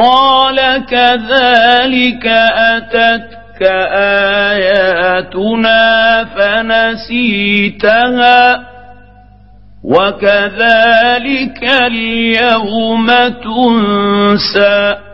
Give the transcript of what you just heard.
قال كذلك أتتك آياتنا فنسيتها وكذلك اليوم تنسى.